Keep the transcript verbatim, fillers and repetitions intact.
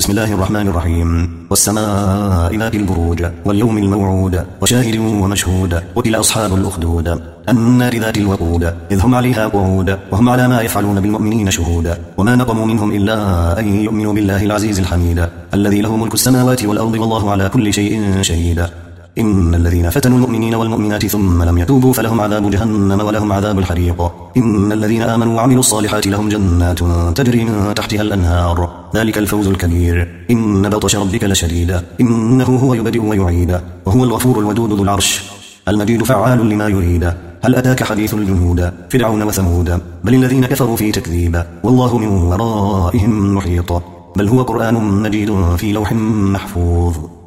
بسم الله الرحمن الرحيم. والسماء ذات البروج واليوم الموعود وشاهد ومشهود قتل أصحاب الأخدود النار ذات الوقود إذ هم عليها قعود وهم على ما يفعلون بالمؤمنين شهود وما نقموا منهم إلا أن يؤمنوا بالله العزيز الحميد الذي له ملك السماوات والأرض والله على كل شيء شهيد. إن الذين فتنوا المؤمنين والمؤمنات ثم لم يتوبوا فلهم عذاب جهنم ولهم عذاب الحريق. إن الذين آمنوا وعملوا الصالحات لهم جنات تجري من تحتها الأنهار ذلك الفوز الكبير. إن بطش ربك لشديد إنه هو يبدئ ويعيد وهو الغفور الودود ذو العرش المجيد فعال لما يريد. هل أتاك حديث الجنود فرعون وثمود بل الذين كفروا في تكذيب والله من ورائهم محيط بل هو قرآن مجيد في لوح محفوظ.